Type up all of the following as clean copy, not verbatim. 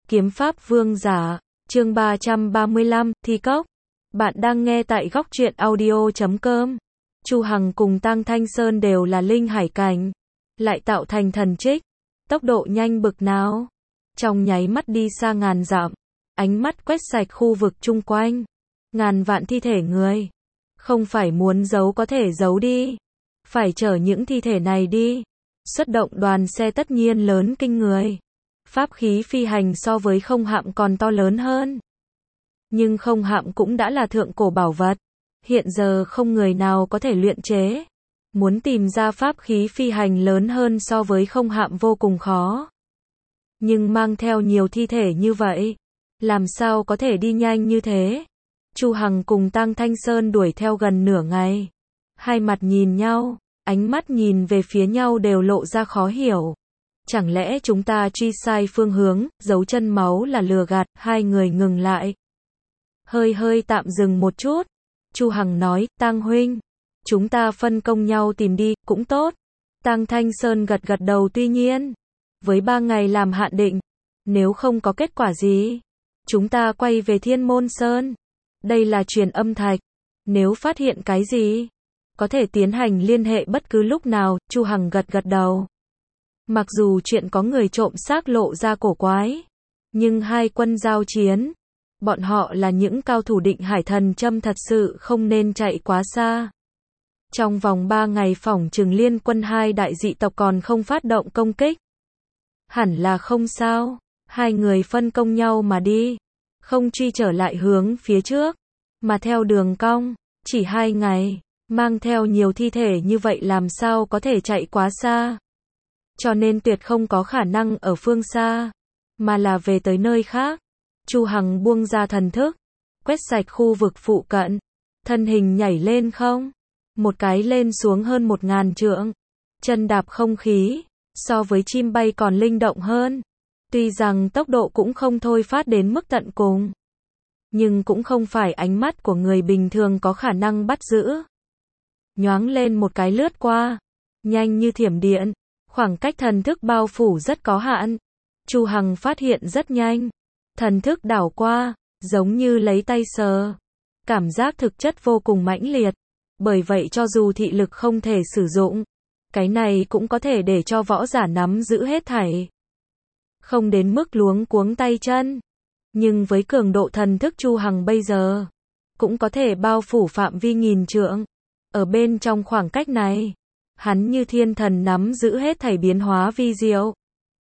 Kiếm pháp vương giả, chương 335, thi cốc. Bạn đang nghe tại góc truyện audio.com. Chu Hằng cùng Tăng Thanh Sơn đều là linh hải cảnh, lại tạo thành thần trích, tốc độ nhanh bực nào. Trong nháy mắt đi xa ngàn dặm, ánh mắt quét sạch khu vực chung quanh, ngàn vạn thi thể người. Không phải muốn giấu có thể giấu đi, phải chở những thi thể này đi. Xuất động đoàn xe tất nhiên lớn kinh người. Pháp khí phi hành so với không hạm còn to lớn hơn. Nhưng không hạm cũng đã là thượng cổ bảo vật. Hiện giờ không người nào có thể luyện chế. Muốn tìm ra pháp khí phi hành lớn hơn so với không hạm vô cùng khó. Nhưng mang theo nhiều thi thể như vậy, làm sao có thể đi nhanh như thế? Chu Hằng cùng Tăng Thanh Sơn đuổi theo gần nửa ngày. Hai mặt nhìn nhau, ánh mắt nhìn về phía nhau đều lộ ra khó hiểu. Chẳng lẽ chúng ta truy sai phương hướng, dấu chân máu là lừa gạt? Hai người ngừng lại. Hơi tạm dừng một chút. Chu Hằng nói, Tăng huynh, chúng ta phân công nhau tìm đi, cũng tốt. Tăng Thanh Sơn gật đầu, tuy nhiên, với 3 ngày làm hạn định, nếu không có kết quả gì, chúng ta quay về Thiên Môn Sơn. Đây là truyền âm thạch, nếu phát hiện cái gì, có thể tiến hành liên hệ bất cứ lúc nào. Chu Hằng gật đầu. Mặc dù chuyện có người trộm xác lộ ra cổ quái, nhưng hai quân giao chiến, bọn họ là những cao thủ định hải thần châm, thật sự không nên chạy quá xa. Trong vòng 3 ngày phỏng chừng liên quân hai đại dị tộc còn không phát động công kích. Hẳn là không sao, hai người phân công nhau mà đi, không truy trở lại hướng phía trước, mà theo đường cong. Chỉ 2 ngày, mang theo nhiều thi thể như vậy làm sao có thể chạy quá xa. Cho nên tuyệt không có khả năng ở phương xa, mà là về tới nơi khác. Chu Hằng buông ra thần thức, quét sạch khu vực phụ cận, thân hình nhảy lên không, một cái lên xuống hơn 1000 trượng, chân đạp không khí, so với chim bay còn linh động hơn. Tuy rằng tốc độ cũng không thôi phát đến mức tận cùng, nhưng cũng không phải ánh mắt của người bình thường có khả năng bắt giữ. Nhoáng lên một cái lướt qua, nhanh như thiểm điện. Khoảng cách thần thức bao phủ rất có hạn. Chu Hằng phát hiện rất nhanh. Thần thức đảo qua, giống như lấy tay sờ. Cảm giác thực chất vô cùng mãnh liệt. Bởi vậy cho dù thị lực không thể sử dụng, cái này cũng có thể để cho võ giả nắm giữ hết thảy. Không đến mức luống cuống tay chân. Nhưng với cường độ thần thức Chu Hằng bây giờ, cũng có thể bao phủ phạm vi nghìn trượng. Ở bên trong khoảng cách này, hắn như thiên thần nắm giữ hết thảy biến hóa vi diệu.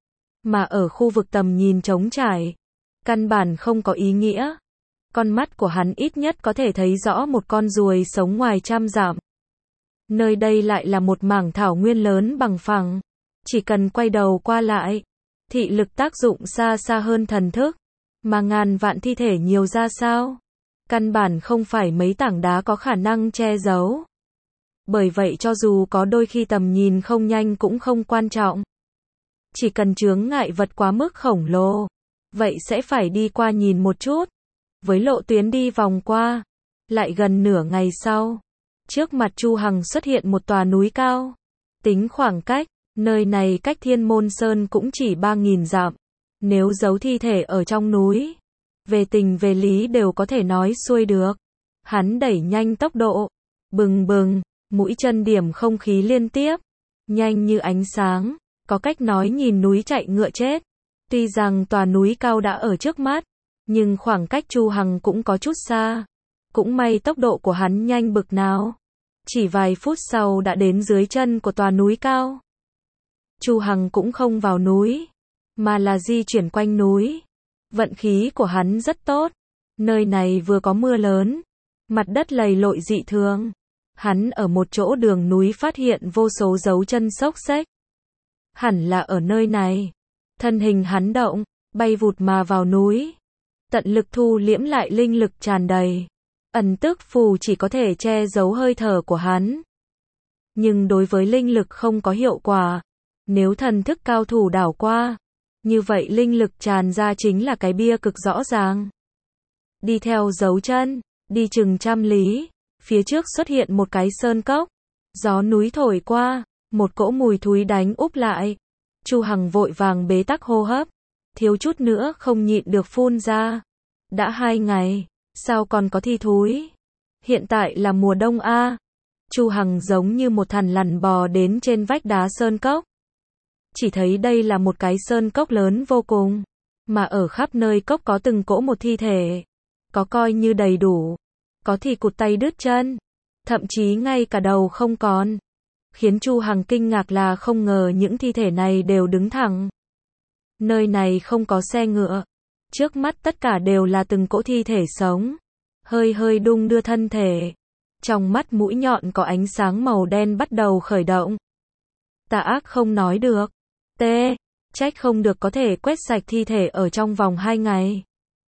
Mà ở khu vực tầm nhìn trống trải, căn bản không có ý nghĩa. Con mắt của hắn ít nhất có thể thấy rõ một con ruồi sống ngoài trăm dặm. Nơi đây lại là một mảng thảo nguyên lớn bằng phẳng. Chỉ cần quay đầu qua lại, thị lực tác dụng xa hơn thần thức. Mà ngàn vạn thi thể nhiều ra sao? Căn bản không phải mấy tảng đá có khả năng che giấu. Bởi vậy cho dù có đôi khi tầm nhìn không nhanh cũng không quan trọng. Chỉ cần chướng ngại vật quá mức khổng lồ, vậy sẽ phải đi qua nhìn một chút. Với lộ tuyến đi vòng qua, lại gần nửa ngày sau, trước mặt Chu Hằng xuất hiện một tòa núi cao. Tính khoảng cách, nơi này cách Thiên Môn Sơn cũng chỉ 3000 dặm. Nếu giấu thi thể ở trong núi, về tình về lý đều có thể nói xuôi được. Hắn đẩy nhanh tốc độ, bừng, mũi chân điểm không khí liên tiếp, nhanh như ánh sáng, có cách nói nhìn núi chạy ngựa chết. Tuy rằng tòa núi cao đã ở trước mắt, nhưng khoảng cách Chu Hằng cũng có chút xa. Cũng may tốc độ của hắn nhanh bực nào, chỉ vài phút sau đã đến dưới chân của tòa núi cao. Chu Hằng cũng không vào núi, mà là di chuyển quanh núi. Vận khí của hắn rất tốt, nơi này vừa có mưa lớn, mặt đất lầy lội dị thường. Hắn ở một chỗ đường núi phát hiện vô số dấu chân xốc xếch. Hẳn là ở nơi này. Thân hình hắn động, bay vụt mà vào núi. Tận lực thu liễm lại linh lực tràn đầy. Ẩn tức phù chỉ có thể che giấu hơi thở của hắn. Nhưng đối với linh lực không có hiệu quả. Nếu thần thức cao thủ đảo qua, như vậy linh lực tràn ra chính là cái bia cực rõ ràng. Đi theo dấu chân, đi chừng trăm lý. Phía trước xuất hiện một cái sơn cốc, gió núi thổi qua, một cỗ mùi thúi đánh úp lại. Chu Hằng vội vàng bế tắc hô hấp, thiếu chút nữa không nhịn được phun ra. Đã 2 ngày, sao còn có thi thúi? Hiện tại là mùa đông a. Chu Hằng giống như một thằn lằn bò đến trên vách đá sơn cốc. Chỉ thấy đây là một cái sơn cốc lớn vô cùng, mà ở khắp nơi cốc có từng cỗ một thi thể. Có coi như đầy đủ, có thì cụt tay đứt chân, thậm chí ngay cả đầu không còn. Khiến Chu Hằng kinh ngạc là không ngờ những thi thể này đều đứng thẳng. Nơi này không có xe ngựa, trước mắt tất cả đều là từng cỗ thi thể sống, hơi hơi đung đưa thân thể. Trong mắt mũi nhọn có ánh sáng màu đen bắt đầu khởi động. Tà ác không nói được. Trách không được có thể quét sạch thi thể ở trong vòng 2 ngày.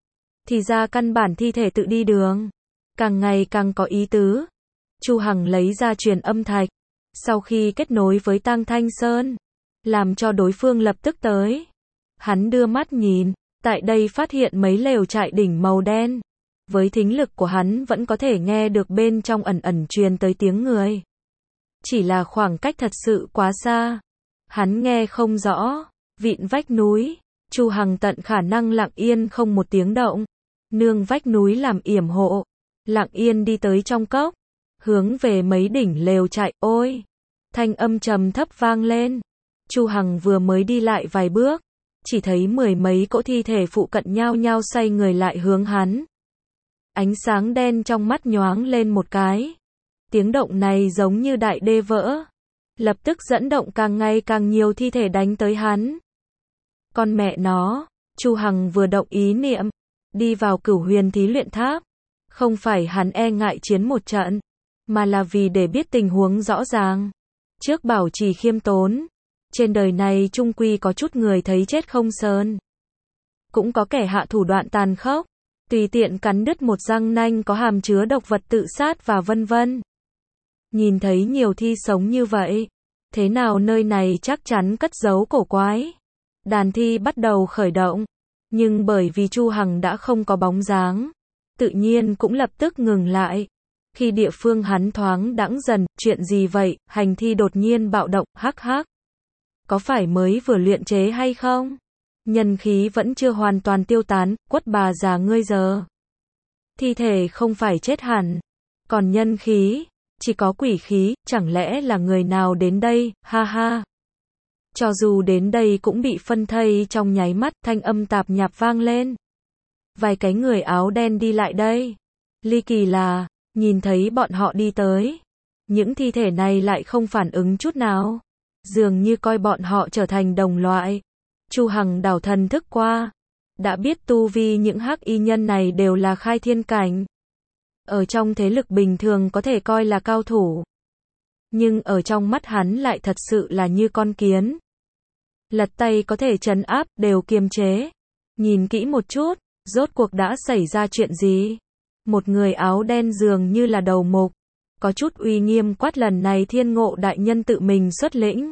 Thì ra căn bản thi thể tự đi đường. Càng ngày càng có ý tứ. Chu Hằng lấy ra truyền âm thạch. Sau khi kết nối với Tang Thanh Sơn, làm cho đối phương lập tức tới. Hắn đưa mắt nhìn, tại đây phát hiện mấy lều trại đỉnh màu đen. Với thính lực của hắn vẫn có thể nghe được bên trong ẩn ẩn truyền tới tiếng người. Chỉ là khoảng cách thật sự quá xa. Hắn nghe không rõ. Vịn vách núi, Chu Hằng tận khả năng lặng yên không một tiếng động. Nương vách núi làm yểm hộ. Lặng yên đi tới trong cốc. Hướng về mấy đỉnh lều trại, ôi! Thanh âm trầm thấp vang lên. Chu Hằng vừa mới đi lại vài bước. Chỉ thấy 10 mấy cỗ thi thể phụ cận nhao nhao xoay người lại hướng hắn. Ánh sáng đen trong mắt nhoáng lên một cái. Tiếng động này giống như đại đê vỡ. Lập tức dẫn động càng ngày càng nhiều thi thể đánh tới hắn. Con mẹ nó, Chu Hằng vừa động ý niệm, đi vào Cửu Huyền Thí Luyện Tháp. Không phải hắn e ngại chiến một trận, mà là vì để biết tình huống rõ ràng. Trước bảo trì khiêm tốn, trên đời này chung quy có chút người thấy chết không sờn. Cũng có kẻ hạ thủ đoạn tàn khốc, tùy tiện cắn đứt một răng nanh có hàm chứa độc vật tự sát và vân vân. Nhìn thấy nhiều thi sống như vậy, thế nào nơi này chắc chắn cất giấu cổ quái. Đàn thi bắt đầu khởi động, nhưng bởi vì Chu Hằng đã không có bóng dáng, tự nhiên cũng lập tức ngừng lại. Khi địa phương hắn thoáng đãng dần, chuyện gì vậy, hành thi đột nhiên bạo động, hắc hắc. Có phải mới vừa luyện chế hay không? Nhân khí vẫn chưa hoàn toàn tiêu tán, quất bà già ngươi giờ. Thi thể không phải chết hẳn, còn nhân khí, chỉ có quỷ khí, chẳng lẽ là người nào đến đây, ha ha. Cho dù đến đây cũng bị phân thây trong nháy mắt, thanh âm tạp nhạp vang lên. Vài cái người áo đen đi lại đây. Ly kỳ là, nhìn thấy bọn họ đi tới. Những thi thể này lại không phản ứng chút nào. Dường như coi bọn họ trở thành đồng loại. Chu Hằng đảo thần thức qua. Đã biết tu vi những hắc y nhân này đều là khai thiên cảnh. Ở trong thế lực bình thường có thể coi là cao thủ. Nhưng ở trong mắt hắn lại thật sự là như con kiến. Lật tay có thể trấn áp, đều kiềm chế. Nhìn kỹ một chút, rốt cuộc đã xảy ra chuyện gì? Một người áo đen dường như là đầu mục. Có chút uy nghiêm quát lần này Thiên Ngộ đại nhân tự mình xuất lĩnh.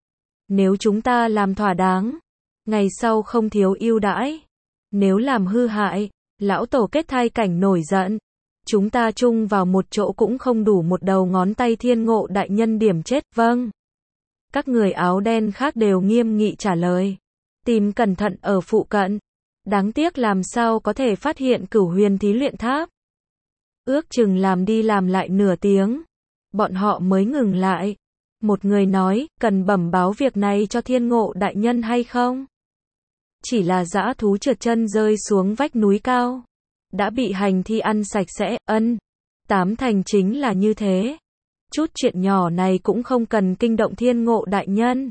Nếu chúng ta làm thỏa đáng, ngày sau không thiếu ưu đãi. Nếu làm hư hại, lão tổ kết thai cảnh nổi giận. Chúng ta chung vào một chỗ cũng không đủ một đầu ngón tay. Thiên Ngộ đại nhân điểm chết, vâng. Các người áo đen khác đều nghiêm nghị trả lời. Tìm cẩn thận ở phụ cận. Đáng tiếc làm sao có thể phát hiện Cửu Huyền Thí Luyện Tháp. Ước chừng làm đi làm lại nửa tiếng. Bọn họ mới ngừng lại. Một người nói, cần bẩm báo việc này cho Thiên Ngộ đại nhân hay không? Chỉ là dã thú trượt chân rơi xuống vách núi cao. Đã bị hành thi ăn sạch sẽ, tám thành chính là như thế. Chút chuyện nhỏ này cũng không cần kinh động Thiên Ngộ đại nhân.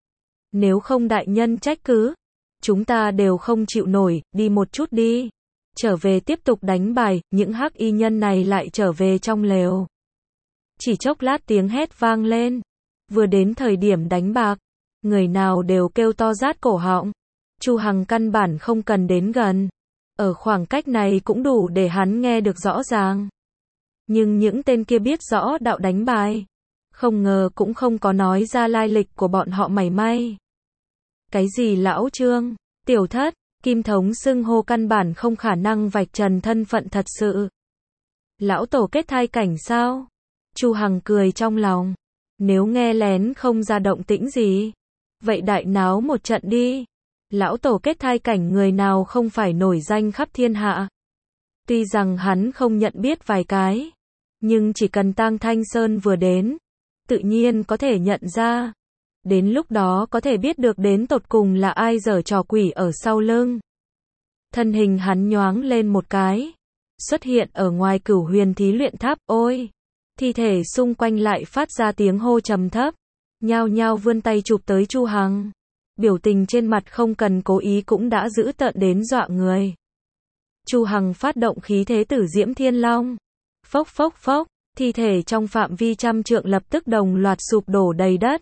Nếu không đại nhân trách cứ, chúng ta đều không chịu nổi, đi một chút đi. Trở về tiếp tục đánh bài, những hắc y nhân này lại trở về trong lều. Chỉ chốc lát tiếng hét vang lên. Vừa đến thời điểm đánh bạc, người nào đều kêu to rát cổ họng. Chu Hằng căn bản không cần đến gần. Ở khoảng cách này cũng đủ để hắn nghe được rõ ràng. Nhưng những tên kia biết rõ đạo đánh bài. Không ngờ cũng không có nói ra lai lịch của bọn họ mảy may. Cái gì lão Trương, tiểu thất, Kim Thống xưng hô căn bản không khả năng vạch trần thân phận thật sự. Lão tổ kết thai cảnh sao? Chu Hằng cười trong lòng. Nếu nghe lén không ra động tĩnh gì, vậy đại náo một trận đi. Lão tổ kết thai cảnh người nào không phải nổi danh khắp thiên hạ. Tuy rằng hắn không nhận biết vài cái, nhưng chỉ cần Tang Thanh Sơn vừa đến, tự nhiên có thể nhận ra. Đến lúc đó có thể biết được đến tột cùng là ai giở trò quỷ ở sau lưng. Thân hình hắn nhoáng lên một cái, xuất hiện ở ngoài Cửu Huyền Thí Luyện Tháp. Ôi! Thi thể xung quanh lại phát ra tiếng hô trầm thấp, nhao nhao vươn tay chụp tới Chu Hằng. Biểu tình trên mặt không cần cố ý cũng đã dữ tợn đến dọa người. Chu Hằng phát động khí thế Tử Diễm Thiên Long. Phốc phốc phốc, thi thể trong phạm vi trăm trượng lập tức đồng loạt sụp đổ đầy đất.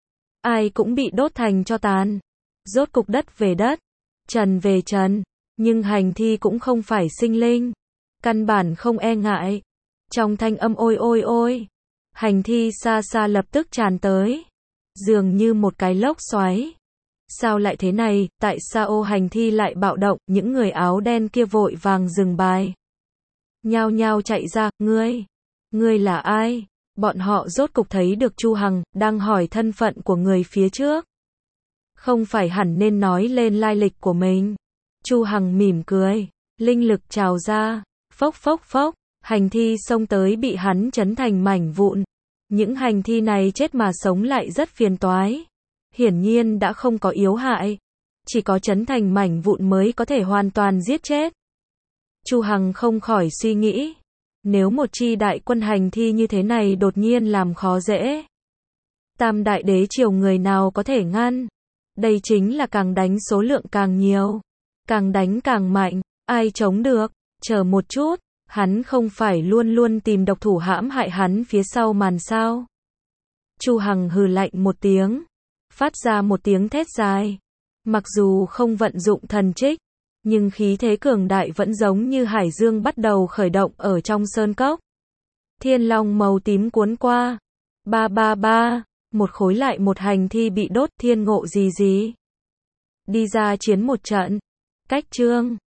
Ai cũng bị đốt thành tro tàn. Rốt cục đất về đất, trần về trần, nhưng hành thi cũng không phải sinh linh, căn bản không e ngại. Trong thanh âm ôi ôi ôi, hành thi xa xa lập tức tràn tới, dường như một cái lốc xoáy. Sao lại thế này, tại sao hành thi lại bạo động, những người áo đen kia vội vàng dừng bài. Nhao nhao chạy ra, ngươi là ai? Bọn họ rốt cục thấy được Chu Hằng, đang hỏi thân phận của người phía trước. Không phải hẳn nên nói lên lai lịch của mình. Chu Hằng mỉm cười, linh lực trào ra, phốc phốc phốc, hành thi xông tới bị hắn chấn thành mảnh vụn. Những hành thi này chết mà sống lại rất phiền toái. Hiển nhiên đã không có yếu hại, chỉ có chấn thành mảnh vụn mới có thể hoàn toàn giết chết. Chu Hằng không khỏi suy nghĩ, nếu một chi đại quân hành thi như thế này đột nhiên làm khó dễ, Tam Đại Đế Triều người nào có thể ngăn? Đây chính là càng đánh số lượng càng nhiều, càng đánh càng mạnh, ai chống được? Chờ một chút, hắn không phải luôn luôn tìm độc thủ hãm hại hắn phía sau màn sao? Chu Hằng hừ lạnh một tiếng, phát ra một tiếng thét dài. Mặc dù không vận dụng thần trích, nhưng khí thế cường đại vẫn giống như hải dương bắt đầu khởi động ở trong sơn cốc. Thiên long màu tím cuốn qua. Ba ba ba, một khối lại một hành thi bị đốt. Thiên ngộ gì gì. Đi ra chiến một trận. Cách chương